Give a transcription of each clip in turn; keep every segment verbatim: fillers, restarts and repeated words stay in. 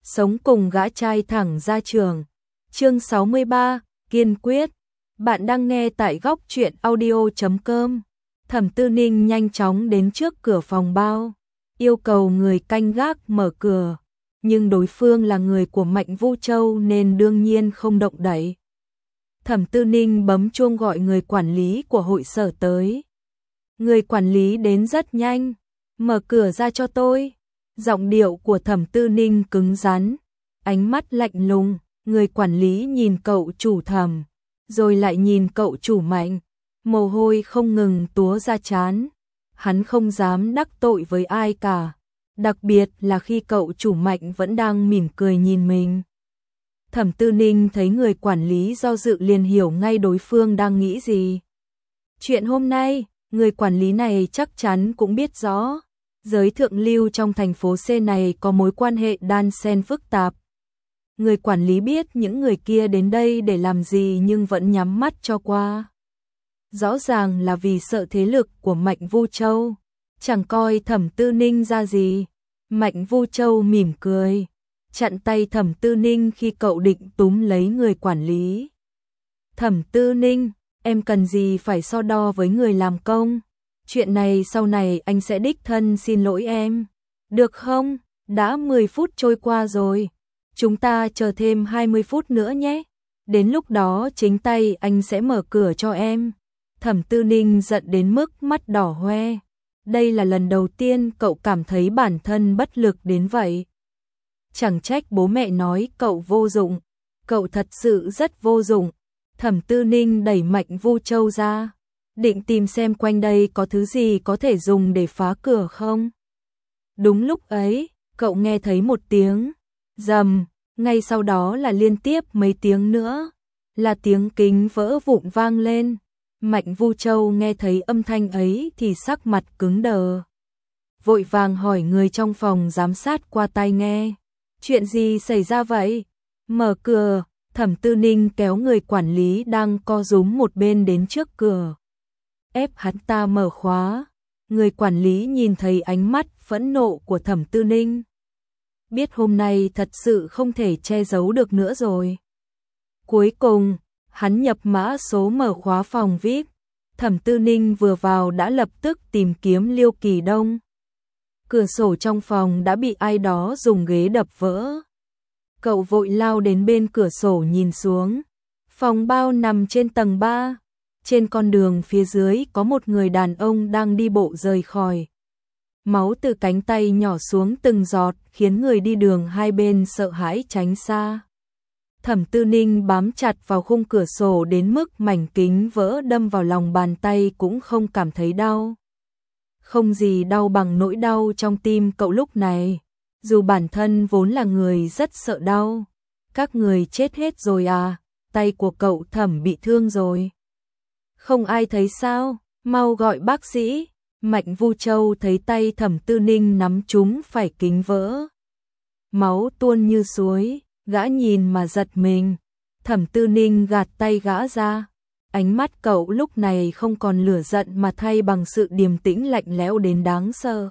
sống cùng gã trai thẳng ra trường. Chương sáu mươi ba, kiên quyết. Bạn đang nghe tại góc truyện audio chấm com. Thẩm Tư Ninh nhanh chóng đến trước cửa phòng bao, yêu cầu người canh gác mở cửa, nhưng đối phương là người của Mạnh Vu Châu nên đương nhiên không động đậy. Thẩm Tư Ninh bấm chuông gọi người quản lý của hội sở tới. Người quản lý đến rất nhanh, mở cửa ra cho tôi. Giọng điệu của Thẩm Tư Ninh cứng rắn, ánh mắt lạnh lùng. Người quản lý nhìn cậu chủ Thẩm, rồi lại nhìn cậu chủ Mạnh, mồ hôi không ngừng túa ra trán. Hắn không dám đắc tội với ai cả, đặc biệt là khi cậu chủ Mạnh vẫn đang mỉm cười nhìn mình. Thẩm Tư Ninh thấy người quản lý do dự liền hiểu ngay đối phương đang nghĩ gì. Chuyện hôm nay, người quản lý này chắc chắn cũng biết rõ. Giới thượng lưu trong thành phố C này có mối quan hệ đan xen phức tạp. Người quản lý biết những người kia đến đây để làm gì nhưng vẫn nhắm mắt cho qua. Rõ ràng là vì sợ thế lực của Mạnh Vu Châu, chẳng coi Thẩm Tư Ninh ra gì. Mạnh Vu Châu mỉm cười, chặn tay Thẩm Tư Ninh khi cậu định túm lấy người quản lý. Thẩm Tư Ninh, em cần gì phải so đo với người làm công? Chuyện này sau này anh sẽ đích thân xin lỗi em, được không? Đã mười phút trôi qua rồi, chúng ta chờ thêm hai mươi phút nữa nhé. Đến lúc đó chính tay anh sẽ mở cửa cho em. Thẩm Tư Ninh giận đến mức mắt đỏ hoe. Đây là lần đầu tiên cậu cảm thấy bản thân bất lực đến vậy. Chẳng trách bố mẹ nói cậu vô dụng, cậu thật sự rất vô dụng. Thẩm Tư Ninh đẩy Mạnh Vu Châu ra, định tìm xem quanh đây có thứ gì có thể dùng để phá cửa không. Đúng lúc ấy, cậu nghe thấy một tiếng rầm, ngay sau đó là liên tiếp mấy tiếng nữa, là tiếng kính vỡ vụn vang lên. Mạnh Vu Châu nghe thấy âm thanh ấy thì sắc mặt cứng đờ, vội vàng hỏi người trong phòng giám sát qua tai nghe. Chuyện gì xảy ra vậy? Mở cửa. Thẩm Tư Ninh kéo người quản lý đang co rúm một bên đến trước cửa, ép hắn ta mở khóa. Người quản lý nhìn thấy ánh mắt phẫn nộ của Thẩm Tư Ninh, biết hôm nay thật sự không thể che giấu được nữa rồi. Cuối cùng, hắn nhập mã số mở khóa phòng vi ai pi. Thẩm Tư Ninh vừa vào đã lập tức tìm kiếm Liêu Kỳ Đông. Cửa sổ trong phòng đã bị ai đó dùng ghế đập vỡ. Cậu vội lao đến bên cửa sổ nhìn xuống. Phòng bao nằm trên tầng ba. Trên con đường phía dưới có một người đàn ông đang đi bộ rời khỏi. Máu từ cánh tay nhỏ xuống từng giọt khiến người đi đường hai bên sợ hãi tránh xa. Thẩm Tư Ninh bám chặt vào khung cửa sổ đến mức mảnh kính vỡ đâm vào lòng bàn tay cũng không cảm thấy đau. Không gì đau bằng nỗi đau trong tim cậu lúc này. Dù bản thân vốn là người rất sợ đau. Các người chết hết rồi à? Tay của cậu Thẩm bị thương rồi. Không ai thấy sao? Mau gọi bác sĩ. Mạnh Vu Châu thấy tay Thẩm Tư Ninh nắm trúng phải kính vỡ, máu tuôn như suối. Gã nhìn mà giật mình. Thẩm Tư Ninh gạt tay gã ra. Ánh mắt cậu lúc này không còn lửa giận mà thay bằng sự điềm tĩnh lạnh lẽo đến đáng sợ.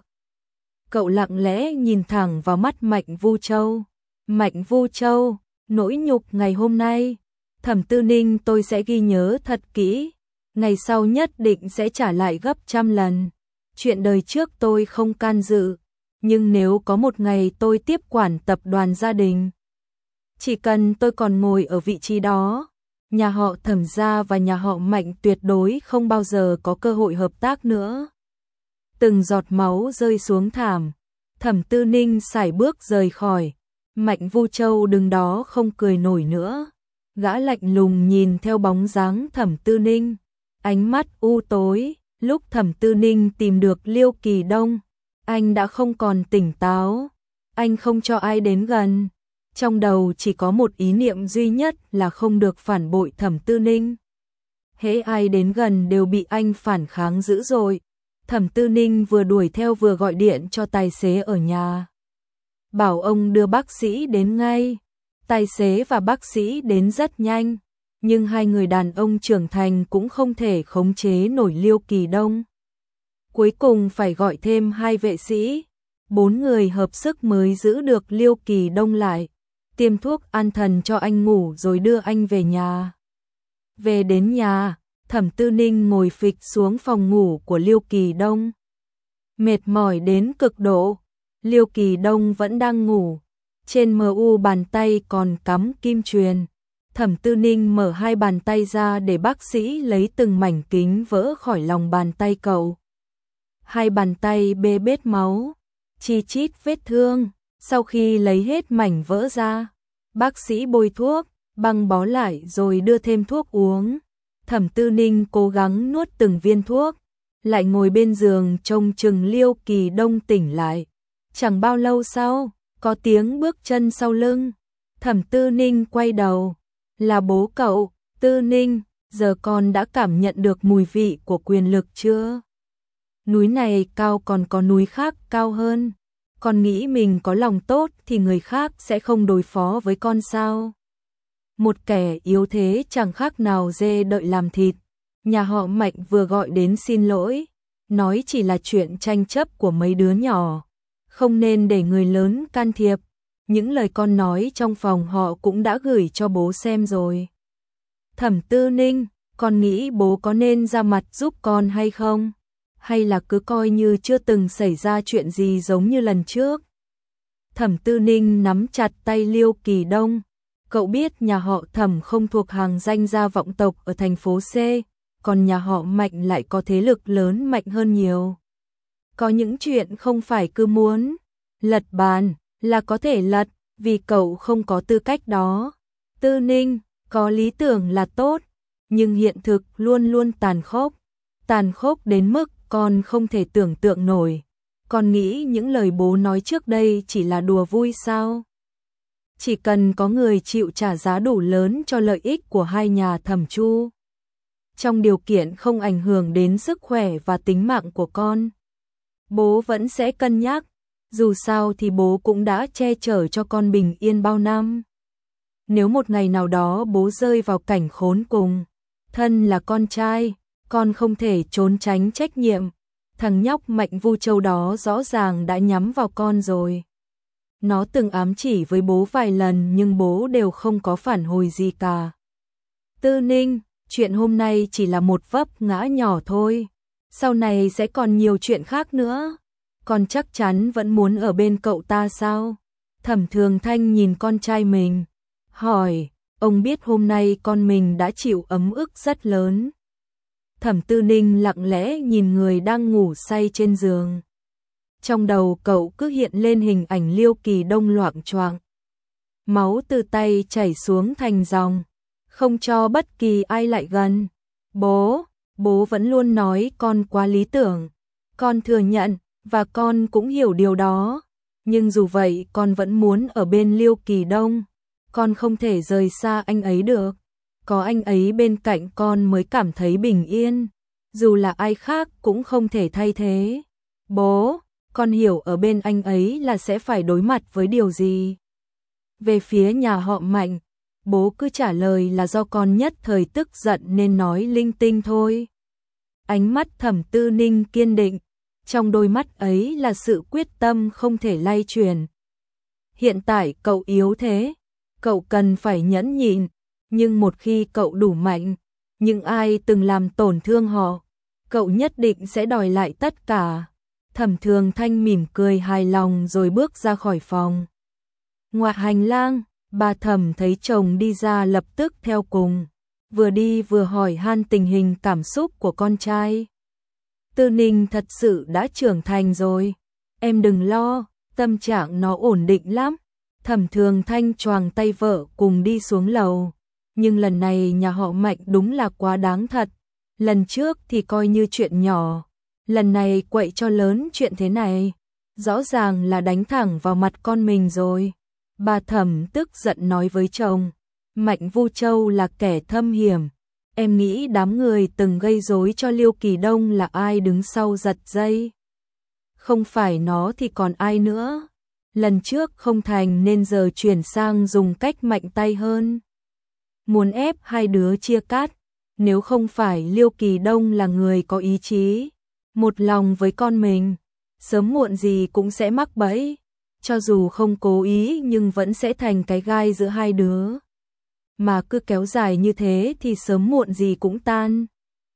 Cậu lặng lẽ nhìn thẳng vào mắt Mạnh Vu Châu. Mạnh Vu Châu, nỗi nhục ngày hôm nay, Thẩm Tư Ninh tôi sẽ ghi nhớ thật kỹ. Ngày sau nhất định sẽ trả lại gấp trăm lần. Chuyện đời trước tôi không can dự, nhưng nếu có một ngày tôi tiếp quản tập đoàn gia đình, chỉ cần tôi còn ngồi ở vị trí đó, nhà họ Thẩm gia và nhà họ Mạnh tuyệt đối không bao giờ có cơ hội hợp tác nữa. Từng giọt máu rơi xuống thảm. Thẩm Tư Ninh sải bước rời khỏi. Mạnh Vu Châu đứng đó không cười nổi nữa. Gã lạnh lùng nhìn theo bóng dáng Thẩm Tư Ninh, ánh mắt u tối. Lúc Thẩm Tư Ninh tìm được Liêu Kỳ Đông, anh đã không còn tỉnh táo. Anh không cho ai đến gần. Trong đầu chỉ có một ý niệm duy nhất là không được phản bội Thẩm Tư Ninh. Hễ ai đến gần đều bị anh phản kháng dữ dội. Thẩm Tư Ninh vừa đuổi theo vừa gọi điện cho tài xế ở nhà, bảo ông đưa bác sĩ đến ngay. Tài xế và bác sĩ đến rất nhanh, nhưng hai người đàn ông trưởng thành cũng không thể khống chế nổi Liêu Kỳ Đông. Cuối cùng phải gọi thêm hai vệ sĩ. Bốn người hợp sức mới giữ được Liêu Kỳ Đông lại, tiêm thuốc an thần cho anh ngủ rồi đưa anh về nhà. Về đến nhà, Thẩm Tư Ninh ngồi phịch xuống phòng ngủ của Liêu Kỳ Đông. Mệt mỏi đến cực độ, Liêu Kỳ Đông vẫn đang ngủ, trên mờ u bàn tay còn cắm kim chuyền. Thẩm Tư Ninh mở hai bàn tay ra để bác sĩ lấy từng mảnh kính vỡ khỏi lòng bàn tay cậu. Hai bàn tay bê bết máu, chi chít vết thương. Sau khi lấy hết mảnh vỡ ra, bác sĩ bôi thuốc, băng bó lại rồi đưa thêm thuốc uống. Thẩm Tư Ninh cố gắng nuốt từng viên thuốc, lại ngồi bên giường trông chừng Liêu Kỳ Đông tỉnh lại. Chẳng bao lâu sau, có tiếng bước chân sau lưng. Thẩm Tư Ninh quay đầu, là bố cậu. Tư Ninh, giờ con đã cảm nhận được mùi vị của quyền lực chưa? Núi này cao còn có núi khác cao hơn. Con nghĩ mình có lòng tốt thì người khác sẽ không đối phó với con sao? Một kẻ yếu thế chẳng khác nào dê đợi làm thịt. Nhà họ Mạnh vừa gọi đến xin lỗi, nói chỉ là chuyện tranh chấp của mấy đứa nhỏ, không nên để người lớn can thiệp. Những lời con nói trong phòng họ cũng đã gửi cho bố xem rồi. Thẩm Tư Ninh, con nghĩ bố có nên ra mặt giúp con hay không? Hay là cứ coi như chưa từng xảy ra chuyện gì giống như lần trước? Thẩm Tư Ninh nắm chặt tay Liêu Kỳ Đông. Cậu biết nhà họ Thẩm không thuộc hàng danh gia vọng tộc ở thành phố C, còn nhà họ Mạnh lại có thế lực lớn mạnh hơn nhiều. Có những chuyện không phải cứ muốn lật bàn là có thể lật, vì cậu không có tư cách đó. Tư Ninh, có lý tưởng là tốt, nhưng hiện thực luôn luôn tàn khốc. Tàn khốc đến mức con không thể tưởng tượng nổi. Con nghĩ những lời bố nói trước đây chỉ là đùa vui sao? Chỉ cần có người chịu trả giá đủ lớn cho lợi ích của hai nhà Thẩm Chu, trong điều kiện không ảnh hưởng đến sức khỏe và tính mạng của con, bố vẫn sẽ cân nhắc. Dù sao thì bố cũng đã che chở cho con bình yên bao năm. Nếu một ngày nào đó bố rơi vào cảnh khốn cùng, thân là con trai, con không thể trốn tránh trách nhiệm. Thằng nhóc Mạnh Vu Châu đó rõ ràng đã nhắm vào con rồi. Nó từng ám chỉ với bố vài lần nhưng bố đều không có phản hồi gì cả. Tư Ninh, chuyện hôm nay chỉ là một vấp ngã nhỏ thôi. Sau này sẽ còn nhiều chuyện khác nữa. Con chắc chắn vẫn muốn ở bên cậu ta sao? Thẩm Thường Thanh nhìn con trai mình, hỏi, ông biết hôm nay con mình đã chịu ấm ức rất lớn. Thẩm Tư Ninh lặng lẽ nhìn người đang ngủ say trên giường. Trong đầu cậu cứ hiện lên hình ảnh Liêu Kỳ Đông loạng choạng, máu từ tay chảy xuống thành dòng, không cho bất kỳ ai lại gần. Bố, bố vẫn luôn nói con quá lý tưởng. Con thừa nhận, và con cũng hiểu điều đó. Nhưng dù vậy con vẫn muốn ở bên Liêu Kỳ Đông. Con không thể rời xa anh ấy được. Có anh ấy bên cạnh con mới cảm thấy bình yên. Dù là ai khác cũng không thể thay thế. Bố, con hiểu ở bên anh ấy là sẽ phải đối mặt với điều gì. Về phía nhà họ Mạnh, bố cứ trả lời là do con nhất thời tức giận nên nói linh tinh thôi. Ánh mắt Thẩm Tư Ninh kiên định, trong đôi mắt ấy là sự quyết tâm không thể lay chuyển. Hiện tại cậu yếu thế, cậu cần phải nhẫn nhịn, nhưng một khi cậu đủ mạnh, những ai từng làm tổn thương họ, cậu nhất định sẽ đòi lại tất cả. Thẩm Thường Thanh mỉm cười hài lòng rồi bước ra khỏi phòng. Ngoài hành lang, bà Thẩm thấy chồng đi ra lập tức theo cùng, vừa đi vừa hỏi han tình hình cảm xúc của con trai. Tư Ninh thật sự đã trưởng thành rồi, em đừng lo, tâm trạng nó ổn định lắm. Thẩm Thường Thanh choàng tay vợ cùng đi xuống lầu, nhưng lần này nhà họ Mạnh đúng là quá đáng thật. Lần trước thì coi như chuyện nhỏ, lần này quậy cho lớn chuyện thế này, rõ ràng là đánh thẳng vào mặt con mình rồi. Bà Thẩm tức giận nói với chồng, Mạnh Vu Châu là kẻ thâm hiểm. Em nghĩ đám người từng gây rối cho Liêu Kỳ Đông là ai đứng sau giật dây? Không phải nó thì còn ai nữa? Lần trước không thành nên giờ chuyển sang dùng cách mạnh tay hơn. Muốn ép hai đứa chia cắt, nếu không phải Liêu Kỳ Đông là người có ý chí, một lòng với con mình, sớm muộn gì cũng sẽ mắc bẫy, cho dù không cố ý nhưng vẫn sẽ thành cái gai giữa hai đứa. Mà cứ kéo dài như thế thì sớm muộn gì cũng tan.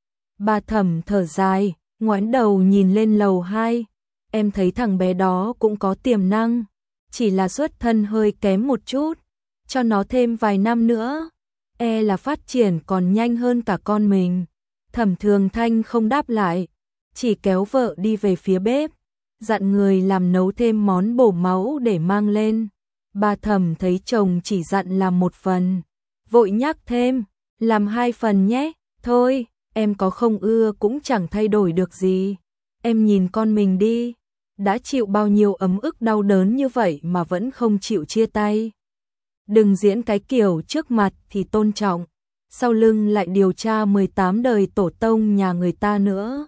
Bà Thẩm thở dài, ngoảnh đầu nhìn lên lầu hai. Em thấy thằng bé đó cũng có tiềm năng, chỉ là xuất thân hơi kém một chút, cho nó thêm vài năm nữa, e là phát triển còn nhanh hơn cả con mình. Thẩm Thường Thanh không đáp lại, chỉ kéo vợ đi về phía bếp, dặn người làm nấu thêm món bổ máu để mang lên. Bà Thẩm thấy chồng chỉ dặn làm một phần, vội nhắc thêm, làm hai phần nhé. Thôi, em có không ưa cũng chẳng thay đổi được gì. Em nhìn con mình đi, đã chịu bao nhiêu ấm ức đau đớn như vậy mà vẫn không chịu chia tay. Đừng diễn cái kiểu trước mặt thì tôn trọng, sau lưng lại điều tra mười tám đời tổ tông nhà người ta nữa.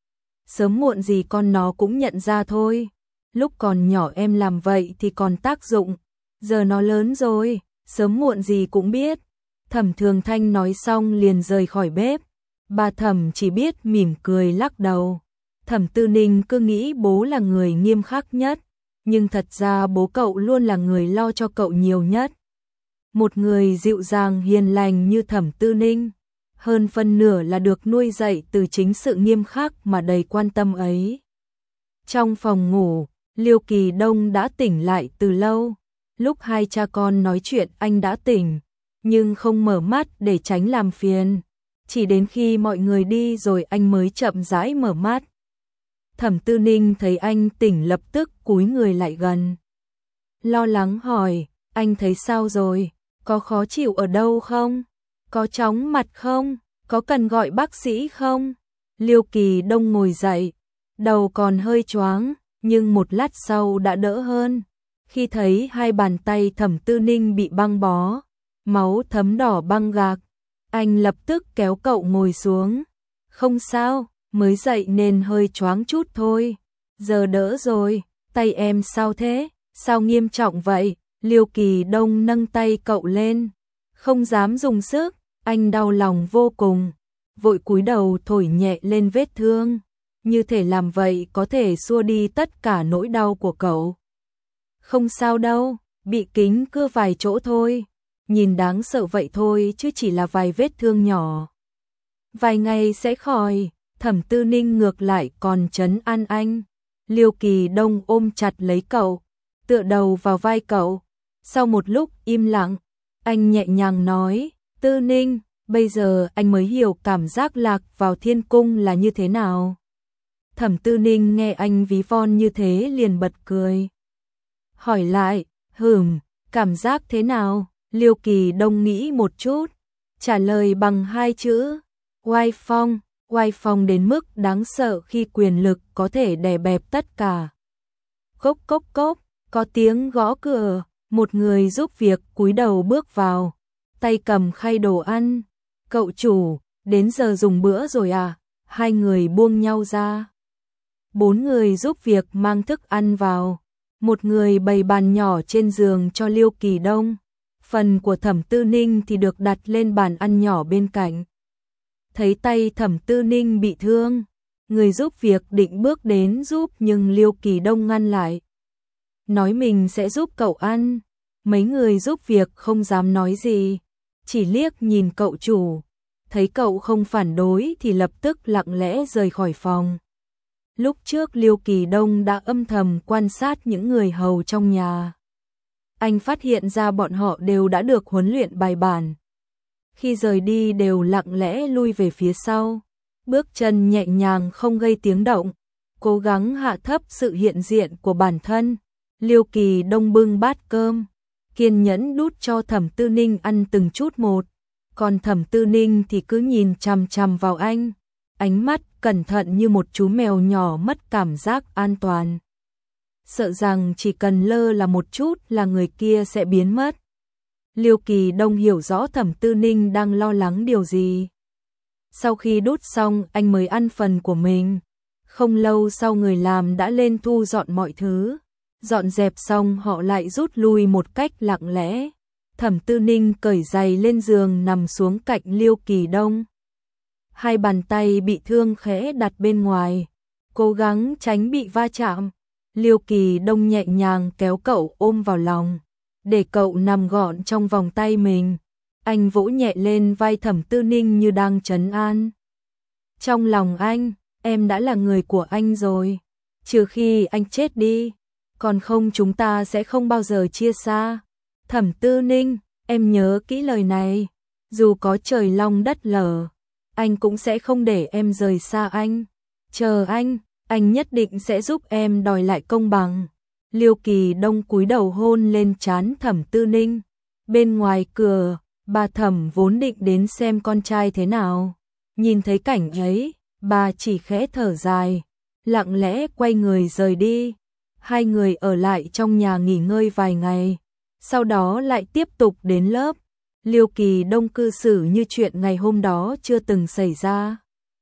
Sớm muộn gì con nó cũng nhận ra thôi. Lúc còn nhỏ em làm vậy thì còn tác dụng, giờ nó lớn rồi, sớm muộn gì cũng biết. Thẩm Thường Thanh nói xong liền rời khỏi bếp. Bà Thẩm chỉ biết mỉm cười lắc đầu. Thẩm Tư Ninh cứ nghĩ bố là người nghiêm khắc nhất, nhưng thật ra bố cậu luôn là người lo cho cậu nhiều nhất. Một người dịu dàng hiền lành như Thẩm Tư Ninh, hơn phân nửa là được nuôi dạy từ chính sự nghiêm khắc mà đầy quan tâm ấy. Trong phòng ngủ, Liêu Kỳ Đông đã tỉnh lại từ lâu. Lúc hai cha con nói chuyện anh đã tỉnh, nhưng không mở mắt để tránh làm phiền. Chỉ đến khi mọi người đi rồi anh mới chậm rãi mở mắt. Thẩm Tư Ninh thấy anh tỉnh lập tức cúi người lại gần. Lo lắng hỏi, anh thấy sao rồi? Có khó chịu ở đâu không? Có chóng mặt không? Có cần gọi bác sĩ không? Liêu Kỳ Đông ngồi dậy, đầu còn hơi choáng, nhưng một lát sau đã đỡ hơn. Khi thấy hai bàn tay Thẩm Tư Ninh bị băng bó, máu thấm đỏ băng gạc, anh lập tức kéo cậu ngồi xuống. Không sao, mới dậy nên hơi choáng chút thôi. Giờ đỡ rồi, tay em sao thế? Sao nghiêm trọng vậy? Liêu Kỳ Đông nâng tay cậu lên, không dám dùng sức, anh đau lòng vô cùng, vội cúi đầu thổi nhẹ lên vết thương, như thể làm vậy có thể xua đi tất cả nỗi đau của cậu. Không sao đâu, bị kính cưa vài chỗ thôi, nhìn đáng sợ vậy thôi chứ chỉ là vài vết thương nhỏ. Vài ngày sẽ khỏi. Thẩm Tư Ninh ngược lại còn trấn an anh. Liêu Kỳ Đông ôm chặt lấy cậu, tựa đầu vào vai cậu. Sau một lúc im lặng, anh nhẹ nhàng nói, Tư Ninh, bây giờ anh mới hiểu cảm giác lạc vào thiên cung là như thế nào. Thẩm Tư Ninh nghe anh ví von như thế liền bật cười. Hỏi lại, hừm, cảm giác thế nào? Liêu Kỳ Đông nghĩ một chút, trả lời bằng hai chữ, oai phong. Oai phong đến mức đáng sợ khi quyền lực có thể đè bẹp tất cả. Cốc cốc cốc, có tiếng gõ cửa, một người giúp việc cúi đầu bước vào, tay cầm khay đồ ăn. Cậu chủ, đến giờ dùng bữa rồi à? Hai người buông nhau ra. Bốn người giúp việc mang thức ăn vào, một người bày bàn nhỏ trên giường cho Liêu Kỳ Đông. Phần của Thẩm Tư Ninh thì được đặt lên bàn ăn nhỏ bên cạnh. Thấy tay Thẩm Tư Ninh bị thương, người giúp việc định bước đến giúp nhưng Liêu Kỳ Đông ngăn lại. Nói mình sẽ giúp cậu ăn. Mấy người giúp việc không dám nói gì, chỉ liếc nhìn cậu chủ. Thấy cậu không phản đối thì lập tức lặng lẽ rời khỏi phòng. Lúc trước Liêu Kỳ Đông đã âm thầm quan sát những người hầu trong nhà. Anh phát hiện ra bọn họ đều đã được huấn luyện bài bản. Khi rời đi đều lặng lẽ lui về phía sau, bước chân nhẹ nhàng không gây tiếng động, cố gắng hạ thấp sự hiện diện của bản thân. Liêu Kỳ Đông bưng bát cơm, kiên nhẫn đút cho Thẩm Tư Ninh ăn từng chút một, còn Thẩm Tư Ninh thì cứ nhìn chằm chằm vào anh, ánh mắt cẩn thận như một chú mèo nhỏ mất cảm giác an toàn. Sợ rằng chỉ cần lơ là một chút là người kia sẽ biến mất. Liêu Kỳ Đông hiểu rõ Thẩm Tư Ninh đang lo lắng điều gì. Sau khi đút xong anh mới ăn phần của mình. Không lâu sau người làm đã lên thu dọn mọi thứ. Dọn dẹp xong họ lại rút lui một cách lặng lẽ. Thẩm Tư Ninh cởi giày lên giường nằm xuống cạnh Liêu Kỳ Đông. Hai bàn tay bị thương khẽ đặt bên ngoài. cố gắng tránh bị va chạm. Liêu Kỳ Đông nhẹ nhàng kéo cậu ôm vào lòng, để cậu nằm gọn trong vòng tay mình. Anh vỗ nhẹ lên vai Thẩm Tư Ninh như đang trấn an. Trong lòng anh, em đã là người của anh rồi. Trừ khi anh chết đi, còn không chúng ta sẽ không bao giờ chia xa. Thẩm Tư Ninh, em nhớ kỹ lời này. Dù có trời long đất lở, anh cũng sẽ không để em rời xa anh. Chờ anh, anh nhất định sẽ giúp em đòi lại công bằng. Liêu Kỳ Đông cúi đầu hôn lên trán Thẩm Tư Ninh. Bên ngoài cửa, bà Thẩm vốn định đến xem con trai thế nào. Nhìn thấy cảnh ấy, bà chỉ khẽ thở dài, lặng lẽ quay người rời đi. Hai người ở lại trong nhà nghỉ ngơi vài ngày, sau đó lại tiếp tục đến lớp. Liêu Kỳ Đông cư xử như chuyện ngày hôm đó chưa từng xảy ra.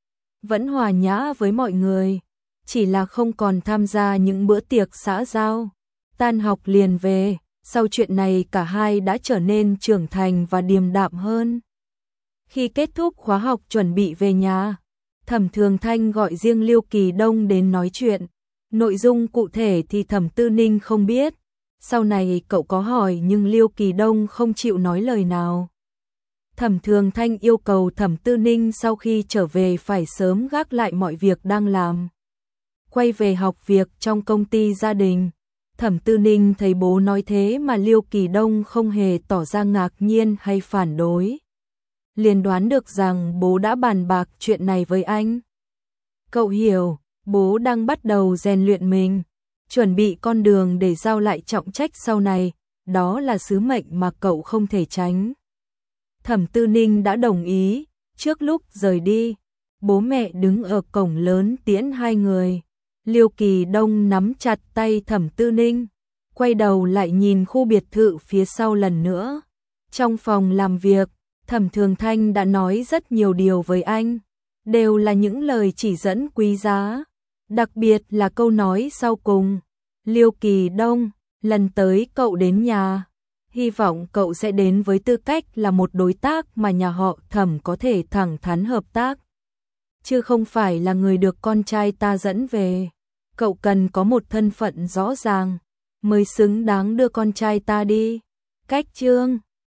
Vẫn hòa nhã với mọi người, chỉ là không còn tham gia những bữa tiệc xã giao. Tan học liền về, sau chuyện này cả hai đã trở nên trưởng thành và điềm đạm hơn. Khi kết thúc khóa học chuẩn bị về nhà, Thẩm Thường Thanh gọi riêng Liêu Kỳ Đông đến nói chuyện. Nội dung cụ thể thì Thẩm Tư Ninh không biết. Sau này cậu có hỏi nhưng Liêu Kỳ Đông không chịu nói lời nào. Thẩm Thường Thanh yêu cầu Thẩm Tư Ninh sau khi trở về phải sớm gác lại mọi việc đang làm, quay về học việc trong công ty gia đình. Thẩm Tư Ninh thấy bố nói thế mà Liêu Kỳ Đông không hề tỏ ra ngạc nhiên hay phản đối, liền đoán được rằng bố đã bàn bạc chuyện này với anh. Cậu hiểu, bố đang bắt đầu rèn luyện mình, chuẩn bị con đường để giao lại trọng trách sau này, đó là sứ mệnh mà cậu không thể tránh. Thẩm Tư Ninh đã đồng ý. Trước lúc rời đi, bố mẹ đứng ở cổng lớn tiễn hai người. Liêu Kỳ Đông nắm chặt tay Thẩm Tư Ninh, quay đầu lại nhìn khu biệt thự phía sau lần nữa. Trong phòng làm việc, Thẩm Thường Thanh đã nói rất nhiều điều với anh, đều là những lời chỉ dẫn quý giá, đặc biệt là câu nói sau cùng. Liêu Kỳ Đông, lần tới cậu đến nhà, hy vọng cậu sẽ đến với tư cách là một đối tác mà nhà họ Thẩm có thể thẳng thắn hợp tác, chứ không phải là người được con trai ta dẫn về. Cậu cần có một thân phận rõ ràng, mới xứng đáng đưa con trai ta đi. Cách chương